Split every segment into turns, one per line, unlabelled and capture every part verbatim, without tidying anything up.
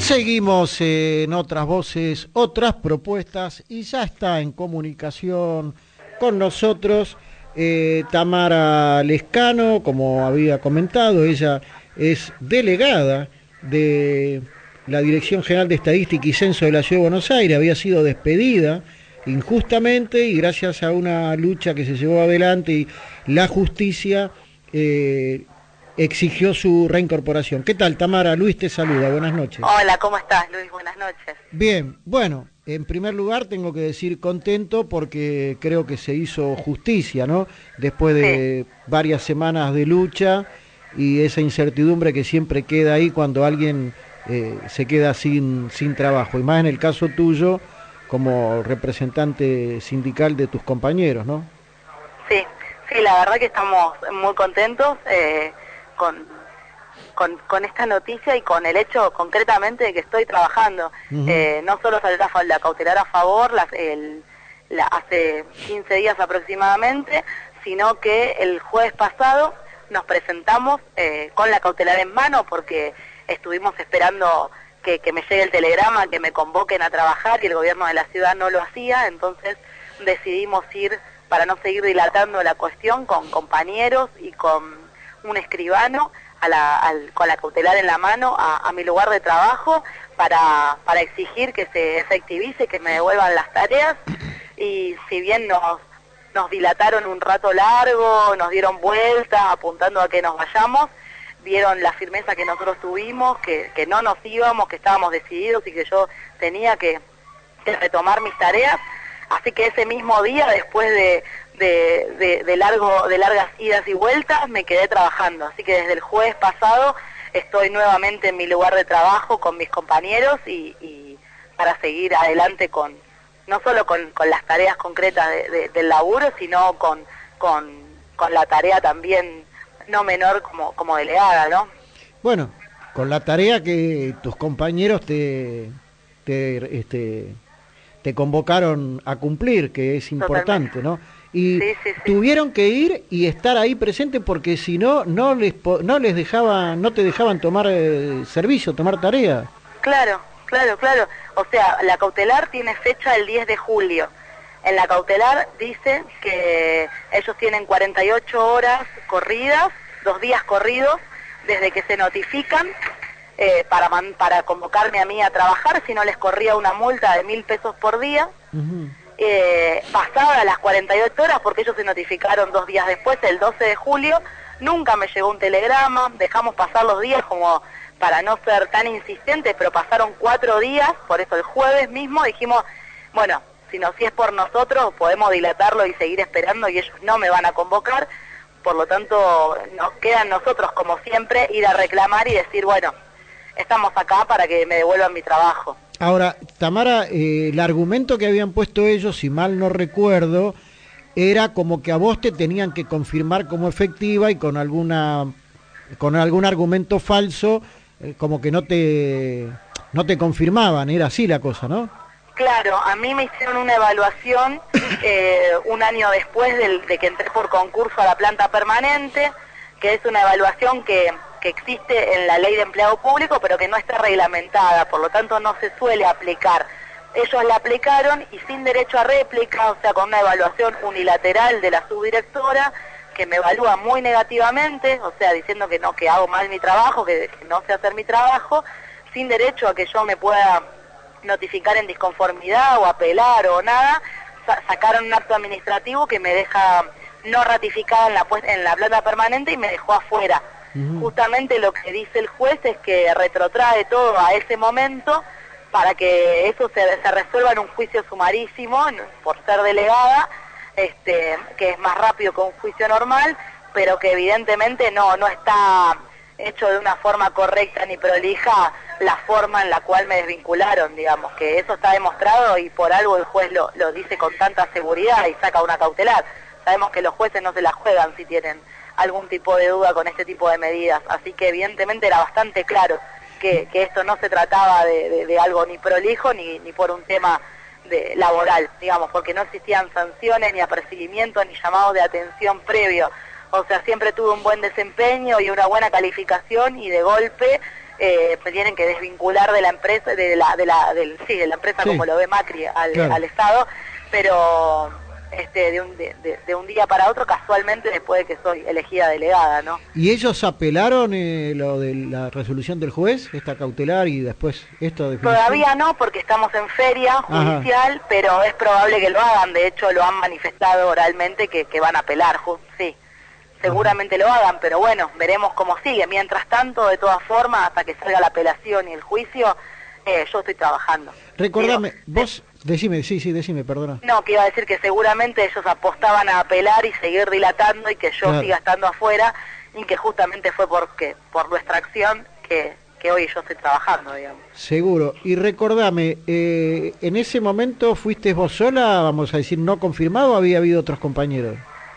Seguimos en otras voces, otras propuestas y ya está en comunicación con nosotros eh, Tamara Lescano, como había comentado, ella es delegada de la Dirección General de Estadística y Censo de la Ciudad de Buenos Aires, había sido despedida injustamente y gracias a una lucha que se llevó adelante y la justicia eh, exigió su reincorporación. ¿Qué tal, Tamara? Luis te saluda, buenas noches.
Hola, ¿cómo estás, Luis? Buenas noches.
Bien, bueno, en primer lugar tengo que decir contento porque creo que se hizo justicia, ¿no? Después de sí. varias semanas de lucha y esa incertidumbre que siempre queda ahí cuando alguien eh, se queda sin, sin trabajo, y más en el caso tuyo como representante sindical de tus compañeros, ¿no?
Sí, sí, la verdad que estamos muy contentos eh, Con, con, con esta noticia y con el hecho concretamente de que estoy trabajando. Uh-huh. eh, no solo salió la, la cautelar a favor la, el, la, hace quince días aproximadamente, sino que el jueves pasado nos presentamos eh, con la cautelar en mano porque estuvimos esperando que, que me llegue el telegrama, que me convoquen a trabajar y el gobierno de la ciudad no lo hacía, entonces decidimos ir, para no seguir dilatando la cuestión, con compañeros y con un escribano a la, al, con la cautelar en la mano a, a mi lugar de trabajo para, para exigir que se efectivice, que me devuelvan las tareas. Y si bien nos, nos dilataron un rato largo, nos dieron vueltas apuntando a que nos vayamos, vieron la firmeza que nosotros tuvimos, que, que no nos íbamos, que estábamos decididos y que yo tenía que, que retomar mis tareas. Así que ese mismo día, después de De, de, de, largo, de largas idas y vueltas, me quedé trabajando. Así que desde el jueves pasado estoy nuevamente en mi lugar de trabajo con mis compañeros y, y para seguir adelante con no solo con, con las tareas concretas de, de, del laburo, sino con, con, con la tarea también no menor como, como delegada, ¿no?
Bueno, con la tarea que tus compañeros te, te, este, te convocaron a cumplir, que es importante, Totalmente. ¿no? Y sí, sí, sí. tuvieron que ir y estar ahí presente porque si no no les no les dejaban no te dejaban tomar eh, servicio, tomar tarea.
Claro, claro, claro. O sea, la cautelar tiene fecha el diez de julio. En la cautelar dice que ellos tienen cuarenta y ocho horas corridas, dos días corridos desde que se notifican eh, para man, para convocarme a mí a trabajar, si no les corría una multa de mil pesos por día. Uh-huh. Eh, pasadas las cuarenta y ocho horas, porque ellos se notificaron dos días después, el doce de julio, nunca me llegó un telegrama, dejamos pasar los días como para no ser tan insistentes, pero pasaron cuatro días, por eso el jueves mismo dijimos, bueno, si no, si es por nosotros, podemos dilatarlo y seguir esperando y ellos no me van a convocar, por lo tanto nos quedan nosotros, como siempre, ir a reclamar y decir, bueno, estamos acá para que me devuelvan mi trabajo.
Ahora, Tamara, eh, el argumento que habían puesto ellos, si mal no recuerdo, era como que a vos te tenían que confirmar como efectiva y con alguna con algún argumento falso, eh, como que no te no te confirmaban, era así la cosa, ¿no?
Claro, a mí me hicieron una evaluación eh, un año después del, de que entré por concurso a la planta permanente, que es una evaluación que... que existe en la ley de empleado público, pero que no está reglamentada, por lo tanto no se suele aplicar. Ellos la aplicaron y sin derecho a réplica, o sea, con una evaluación unilateral de la subdirectora, que me evalúa muy negativamente, o sea, diciendo que no, que hago mal mi trabajo, que, que no sé hacer mi trabajo, sin derecho a que yo me pueda notificar en disconformidad o apelar o nada, sa sacaron un acto administrativo que me deja no ratificada en la, en la planta permanente y me dejó afuera. Uh-huh. Justamente lo que dice el juez es que retrotrae todo a ese momento para que eso se, se resuelva en un juicio sumarísimo por ser delegada, este, que es más rápido que un juicio normal, pero que evidentemente no, no está hecho de una forma correcta ni prolija la forma en la cual me desvincularon, digamos, que eso está demostrado y por algo el juez lo, lo dice con tanta seguridad y saca una cautelar. Sabemos que los jueces no se la juegan si tienen algún tipo de duda con este tipo de medidas, así que evidentemente era bastante claro que, que esto no se trataba de, de, de algo ni prolijo ni, ni por un tema de, laboral, digamos, porque no existían sanciones ni apercibimientos ni llamados de atención previo, o sea, siempre tuve un buen desempeño y una buena calificación y de golpe eh, me tienen que desvincular de la empresa, de la, de la, del, sí, de la empresa, sí, como lo ve Macri al, claro, al Estado, pero este, de un, de, de, de un día para otro, casualmente, después de que soy elegida delegada, ¿no?
¿Y ellos apelaron eh, lo de la resolución del juez, esta cautelar, y después esto de definición?
Todavía no, porque estamos en feria judicial, ajá, pero es probable que lo hagan. De hecho, lo han manifestado oralmente que, que van a apelar, sí. Seguramente, ajá, lo hagan, pero bueno, veremos cómo sigue. Mientras tanto, de todas formas, hasta que salga la apelación y el juicio, eh, yo estoy trabajando.
Recordame, Digo, vos, decime, sí, sí, decime, perdona.
No, que iba a decir que seguramente ellos apostaban a apelar y seguir dilatando y que yo, claro, siga estando afuera, y que justamente fue porque por nuestra acción que, que hoy yo estoy trabajando, digamos.
Seguro. Y recordame, eh, ¿en ese momento fuiste vos sola, vamos a decir, no confirmado, o había habido otros compañeros?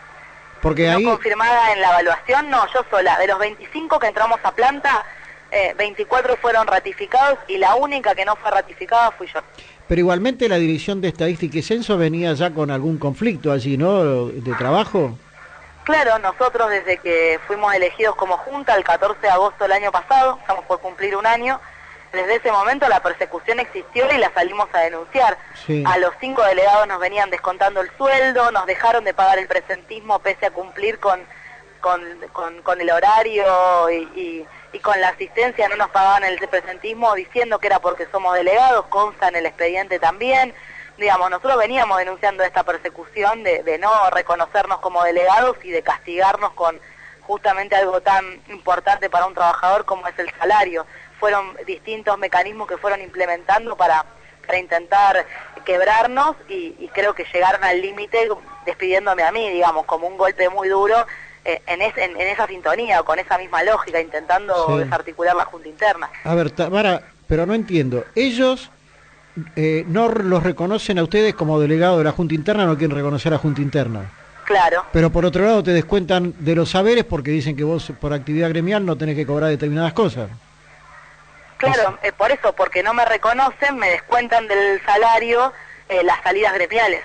Porque
no
ahí...
confirmada en la evaluación, no, yo sola. De los veinticinco que entramos a planta, eh, veinticuatro fueron ratificados y la única que no fue ratificada fui yo.
Pero igualmente la Dirección de Estadística y Censo venía ya con algún conflicto allí, ¿no?, de trabajo.
Claro, nosotros desde que fuimos elegidos como Junta el catorce de agosto del año pasado, estamos por cumplir un año, desde ese momento la persecución existió y la salimos a denunciar. Sí. A los cinco delegados nos venían descontando el sueldo, nos dejaron de pagar el presentismo pese a cumplir con, con, con, con el horario y, y, y con la asistencia, no nos pagaban el presentismo diciendo que era porque somos delegados, consta en el expediente también. Digamos, nosotros veníamos denunciando esta persecución de, de no reconocernos como delegados y de castigarnos con justamente algo tan importante para un trabajador como es el salario. Fueron distintos mecanismos que fueron implementando para, para intentar quebrarnos y, y creo que llegaron al límite despidiéndome a mí, digamos, como un golpe muy duro eh, en, es, en, en esa sintonía o con esa misma lógica, intentando sí. desarticular la Junta Interna.
A ver, Tamara, pero no entiendo. Ellos eh, no los reconocen a ustedes como delegado de la Junta Interna, no quieren reconocer a la Junta Interna.
Claro.
Pero por otro lado te descuentan de los saberes porque dicen que vos por actividad gremial no tenés que cobrar determinadas cosas.
Claro, eh, por eso, porque no me reconocen, me descuentan del salario eh, las salidas gremiales.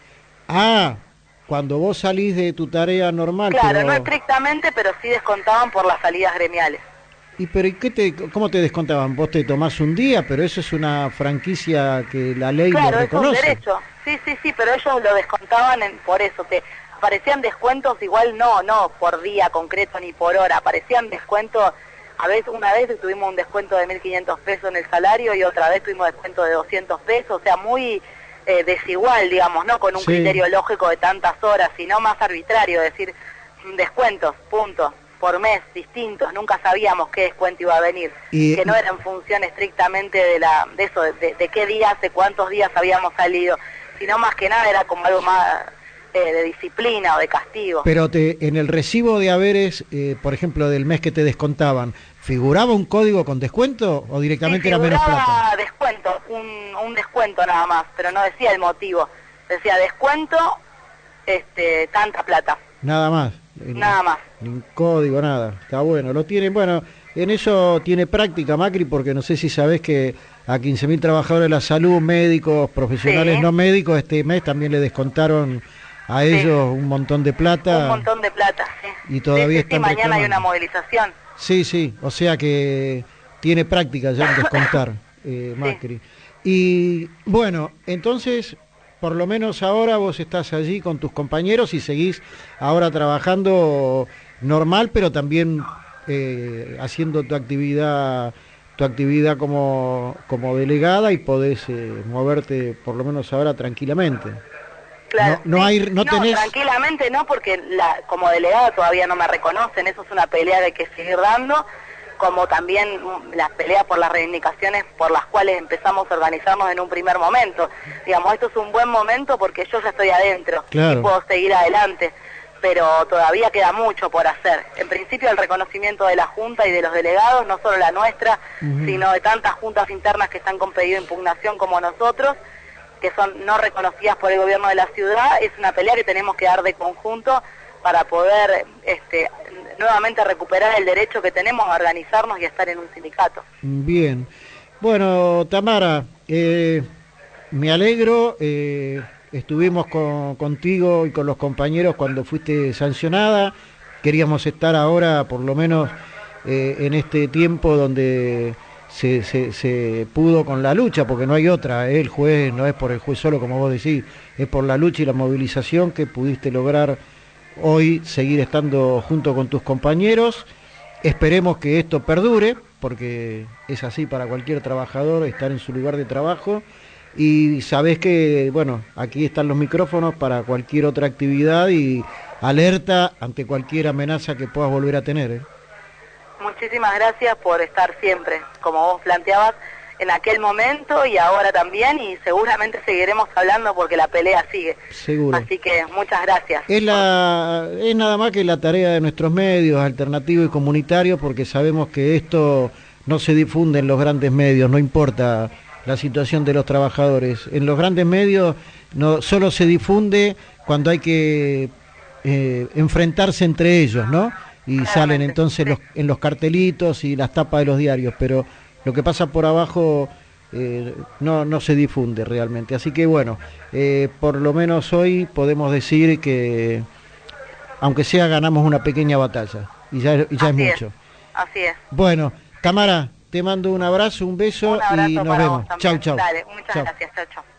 Ah, cuando vos salís de tu tarea normal.
Claro,
pero...
no estrictamente, pero sí descontaban por las salidas gremiales.
¿Y pero ¿y qué te, cómo te descontaban? Vos te tomás un día, pero eso es una franquicia que la ley
claro,
lo reconoce.
Claro, es un derecho. Sí, sí, sí, pero ellos lo descontaban en, por eso, que aparecían descuentos igual no, no por día concreto ni por hora, aparecían descuentos. A veces, una vez tuvimos un descuento de mil quinientos pesos en el salario y otra vez tuvimos descuento de doscientos pesos, o sea, muy eh, desigual, digamos, no con un sí. criterio lógico de tantas horas, sino más arbitrario, es decir, descuentos, punto, por mes, distintos, nunca sabíamos qué descuento iba a venir, y... que no era en función estrictamente de la de eso, de, de qué días, de cuántos días habíamos salido, sino más que nada era como algo más... Eh, de disciplina o de castigo.
Pero te, en el recibo de haberes, eh, por ejemplo, del mes que te descontaban, ¿figuraba un código con descuento o directamente
sí,
era menos plata?
Figuraba descuento, un, un descuento nada más, pero no decía el motivo. Decía descuento, este, tanta plata.
Nada más.
Nada más.
Ni código, nada. Está bueno, lo tienen, bueno, en eso tiene práctica Macri, porque no sé si sabés que a quince mil trabajadores de la salud, médicos, profesionales sí. no médicos, este mes también le descontaron a ellos sí. un montón de plata.
Un montón de plata, sí.
Y todavía
sí, sí,
están
sí, mañana
reclamando.
Hay una movilización.
Sí, sí, o sea que tiene práctica ya en descontar eh, Macri. Sí. Y bueno, entonces, por lo menos ahora vos estás allí con tus compañeros y seguís ahora trabajando normal, pero también eh, haciendo tu actividad tu actividad como, como delegada y podés eh, moverte por lo menos ahora tranquilamente.
Claro,
no, no,
sí.
hay, no,
no
tenés...
tranquilamente no, porque la, como delegada todavía no me reconocen, eso es una pelea que hay que seguir dando, como también las peleas por las reivindicaciones por las cuales empezamos a organizarnos en un primer momento. Digamos, esto es un buen momento porque yo ya estoy adentro,
claro.
y puedo seguir adelante, pero todavía queda mucho por hacer. En principio el reconocimiento de la Junta y de los delegados, no solo la nuestra, uh-huh. sino de tantas juntas internas que están con pedido de impugnación como nosotros, que son no reconocidas por el gobierno de la ciudad, es una pelea que tenemos que dar de conjunto para poder este, nuevamente recuperar el derecho que tenemos a organizarnos y a estar en un sindicato.
Bien. Bueno, Tamara, eh, me alegro, eh, estuvimos con, contigo y con los compañeros cuando fuiste sancionada, queríamos estar ahora por lo menos eh, en este tiempo donde se, se, se pudo con la lucha, porque no hay otra, ¿eh? El juez no es por el juez solo, como vos decís, es por la lucha y la movilización que pudiste lograr hoy seguir estando junto con tus compañeros. Esperemos que esto perdure, porque es así para cualquier trabajador estar en su lugar de trabajo, y sabés que, bueno, aquí están los micrófonos para cualquier otra actividad y alerta ante cualquier amenaza que puedas volver a tener, ¿eh?
Muchísimas gracias por estar siempre, como vos planteabas, en aquel momento y ahora también, y seguramente seguiremos hablando porque la pelea sigue.
Seguro.
Así que muchas gracias.
Es, la, es nada más que la tarea de nuestros medios alternativos y comunitarios, porque sabemos que esto no se difunde en los grandes medios, no importa la situación de los trabajadores. En los grandes medios no solo se difunde cuando hay que eh, enfrentarse entre ellos, ¿no? Y
Claramente,
salen entonces
sí.
los, en los cartelitos y las tapas de los diarios, pero lo que pasa por abajo eh, no, no se difunde realmente. Así que bueno, eh, por lo menos hoy podemos decir que, aunque sea, ganamos una pequeña batalla, y ya, y ya es mucho.
Es, así es.
Bueno, Tamara, te mando un abrazo, un beso
Un abrazo
y nos
para
vemos.
vos también.
Chau, chau.
Dale, muchas
Chau.
gracias. Chau, chau.